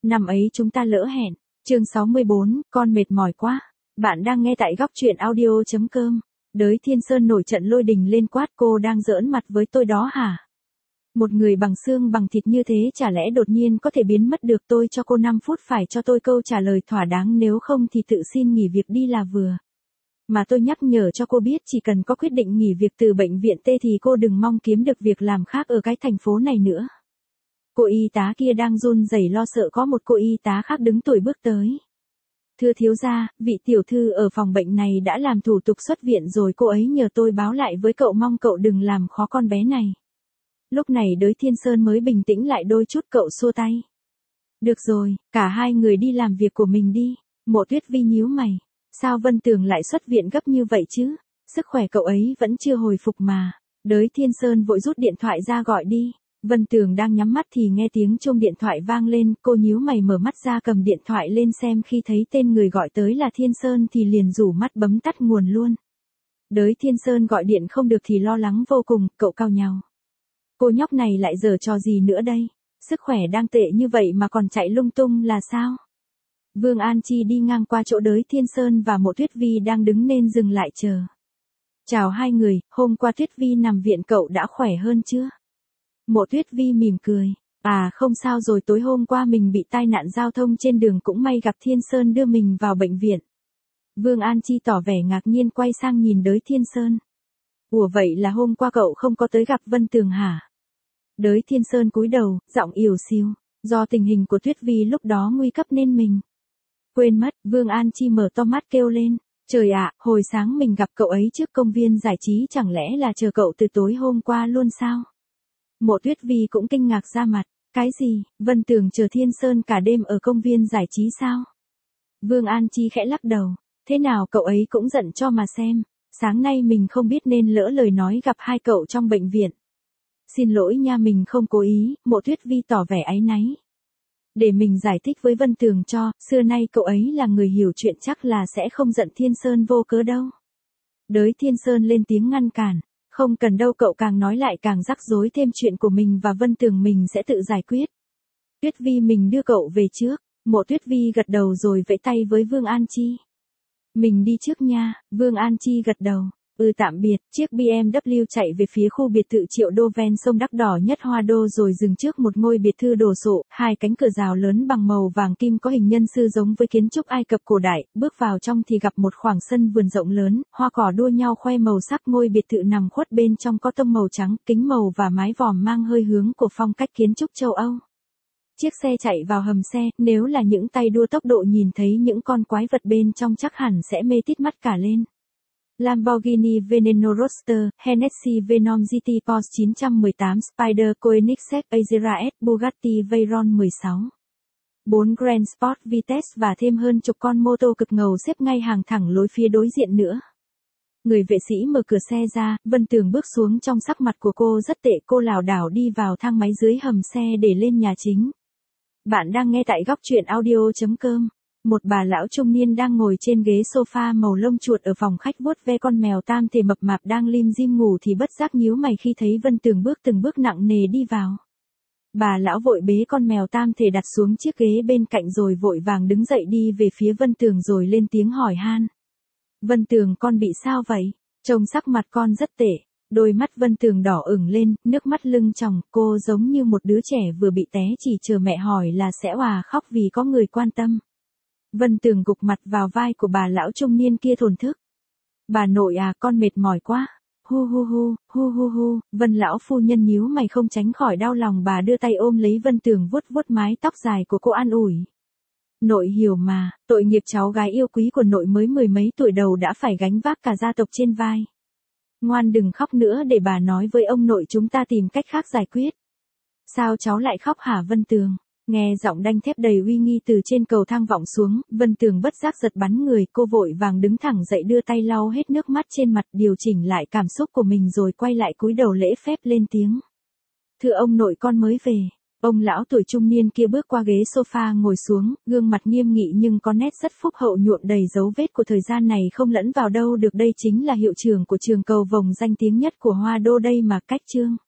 Năm ấy chúng ta lỡ hẹn. Chương 64, con mệt mỏi quá. Bạn đang nghe tại góc truyện audio.com. Đới Thiên Sơn nổi trận lôi đình lên quát, cô đang giỡn mặt với tôi đó hả? Một người bằng xương bằng thịt như thế chả lẽ đột nhiên có thể biến mất được? Tôi cho cô 5 phút phải cho tôi câu trả lời thỏa đáng, nếu không thì tự xin nghỉ việc đi là vừa. Mà tôi nhắc nhở cho cô biết, chỉ cần có quyết định nghỉ việc từ bệnh viện T thì cô đừng mong kiếm được việc làm khác ở cái thành phố này nữa. Cô y tá kia đang run rẩy lo sợ có một cô y tá khác đứng tuổi bước tới. Thưa thiếu gia, vị tiểu thư ở phòng bệnh này đã làm thủ tục xuất viện rồi, cô ấy nhờ tôi báo lại với cậu, mong cậu đừng làm khó con bé này. Lúc này Đới Thiên Sơn mới bình tĩnh lại đôi chút, cậu xua tay. Được rồi, cả hai người đi làm việc của mình đi. Mộ Tuyết Vi nhíu mày. Sao Vân Tường lại xuất viện gấp như vậy chứ? Sức khỏe cậu ấy vẫn chưa hồi phục mà. Đới Thiên Sơn vội rút điện thoại ra gọi đi. Vân Tường đang nhắm mắt thì nghe tiếng chuông điện thoại vang lên, cô nhíu mày mở mắt ra cầm điện thoại lên xem, khi thấy tên người gọi tới là Thiên Sơn thì liền rủ mắt bấm tắt nguồn luôn. Đới Thiên Sơn gọi điện không được thì lo lắng vô cùng, cậu cau nhàu. Cô nhóc này lại giở trò gì nữa đây? Sức khỏe đang tệ như vậy mà còn chạy lung tung là sao? Vương An Chi đi ngang qua chỗ Đới Thiên Sơn và Mộ Tuyết Vi đang đứng nên dừng lại chờ. Chào hai người, hôm qua Tuyết Vi nằm viện cậu đã khỏe hơn chưa? Mộ Tuyết Vi mỉm cười. À không sao rồi, tối hôm qua mình bị tai nạn giao thông trên đường, cũng may gặp Thiên Sơn đưa mình vào bệnh viện. Vương An Chi tỏ vẻ ngạc nhiên quay sang nhìn Đới Thiên Sơn. Ủa vậy là hôm qua cậu không có tới gặp Vân Tường hả? Đới Thiên Sơn cúi đầu, giọng ỉu xìu. Do tình hình của Tuyết Vi lúc đó nguy cấp nên mình quên mất. Vương An Chi mở to mắt kêu lên. Trời ạ, hồi sáng mình gặp cậu ấy trước công viên giải trí, chẳng lẽ là chờ cậu từ tối hôm qua luôn sao? Mộ Tuyết Vi cũng kinh ngạc ra mặt. Cái gì, Vân Tường chờ Thiên Sơn cả đêm ở công viên giải trí sao? Vương An Chi khẽ lắc đầu. Thế nào cậu ấy cũng giận cho mà xem. Sáng nay mình không biết nên lỡ lời nói gặp hai cậu trong bệnh viện. Xin lỗi nha, mình không cố ý. Mộ Tuyết Vi tỏ vẻ áy náy. Để mình giải thích với Vân Tường cho, xưa nay cậu ấy là người hiểu chuyện, chắc là sẽ không giận Thiên Sơn vô cớ đâu. Đới Thiên Sơn lên tiếng ngăn cản. Không cần đâu, cậu càng nói lại càng rắc rối thêm, chuyện của mình và Vân Tường mình sẽ tự giải quyết. Tuyết Vi, mình đưa cậu về trước. Mộ Tuyết Vi gật đầu rồi vẫy tay với Vương An Chi. Mình đi trước nha. Vương An Chi gật đầu. Tạm biệt. Chiếc BMW chạy về phía khu biệt thự triệu đô ven sông đắt đỏ nhất Hoa Đô rồi dừng trước một ngôi biệt thự đồ sộ, hai cánh cửa rào lớn bằng màu vàng kim có hình nhân sư giống với kiến trúc Ai Cập cổ đại. Bước vào trong thì gặp một khoảng sân vườn rộng lớn, hoa cỏ đua nhau khoe màu sắc. Ngôi biệt thự nằm khuất bên trong có tông màu trắng, kính màu và mái vòm mang hơi hướng của phong cách kiến trúc châu Âu. Chiếc xe chạy vào hầm xe, nếu là những tay đua tốc độ nhìn thấy những con quái vật bên trong chắc hẳn sẽ mê tít mắt cả lên. Lamborghini Veneno Roadster, Hennessy Venom GT, Porsche 918 Spider, Koenigsegg Azera S, Bugatti Veyron 16. 4 Grand Sport Vitesse và thêm hơn chục con mô tô cực ngầu xếp ngay hàng thẳng lối phía đối diện nữa. Người vệ sĩ mở cửa xe ra, Vân Tường bước xuống, trong sắc mặt của cô rất tệ, cô lảo đảo đi vào thang máy dưới hầm xe để lên nhà chính. Bạn đang nghe tại góc truyện audio.com. Một bà lão trung niên đang ngồi trên ghế sofa màu lông chuột ở phòng khách vuốt ve con mèo tam thể mập mạp đang lim dim ngủ thì bất giác nhíu mày khi thấy Vân Tường từng bước nặng nề đi vào. Bà lão vội bế con mèo tam thể đặt xuống chiếc ghế bên cạnh rồi vội vàng đứng dậy đi về phía Vân Tường rồi lên tiếng hỏi han. Vân Tường, con bị sao vậy? Trông sắc mặt con rất tệ. Đôi mắt Vân Tường đỏ ửng lên, nước mắt lưng tròng, cô giống như một đứa trẻ vừa bị té chỉ chờ mẹ hỏi là sẽ òa khóc vì có người quan tâm. Vân Tường gục mặt vào vai của bà lão trung niên kia thổn thức. Bà nội à, con mệt mỏi quá. Hu hu hu, hu hu hu. Vân lão phu nhân nhíu mày không tránh khỏi đau lòng, bà đưa tay ôm lấy Vân Tường vuốt vuốt mái tóc dài của cô an ủi. Nội hiểu mà, tội nghiệp cháu gái yêu quý của nội mới 10 mấy tuổi đầu đã phải gánh vác cả gia tộc trên vai. Ngoan đừng khóc nữa, để bà nói với ông nội chúng ta tìm cách khác giải quyết. Sao cháu lại khóc hả Vân Tường? Nghe giọng đanh thép đầy uy nghi từ trên cầu thang vọng xuống, Vân Tường bất giác giật bắn người, cô vội vàng đứng thẳng dậy đưa tay lau hết nước mắt trên mặt, điều chỉnh lại cảm xúc của mình rồi quay lại cúi đầu lễ phép lên tiếng. Thưa ông nội, con mới về. Ông lão tuổi trung niên kia bước qua ghế sofa ngồi xuống, gương mặt nghiêm nghị nhưng có nét rất phúc hậu nhuộm đầy dấu vết của thời gian này không lẫn vào đâu được, đây chính là hiệu trưởng của trường cầu vồng danh tiếng nhất của Hoa Đô đây mà. Cách chương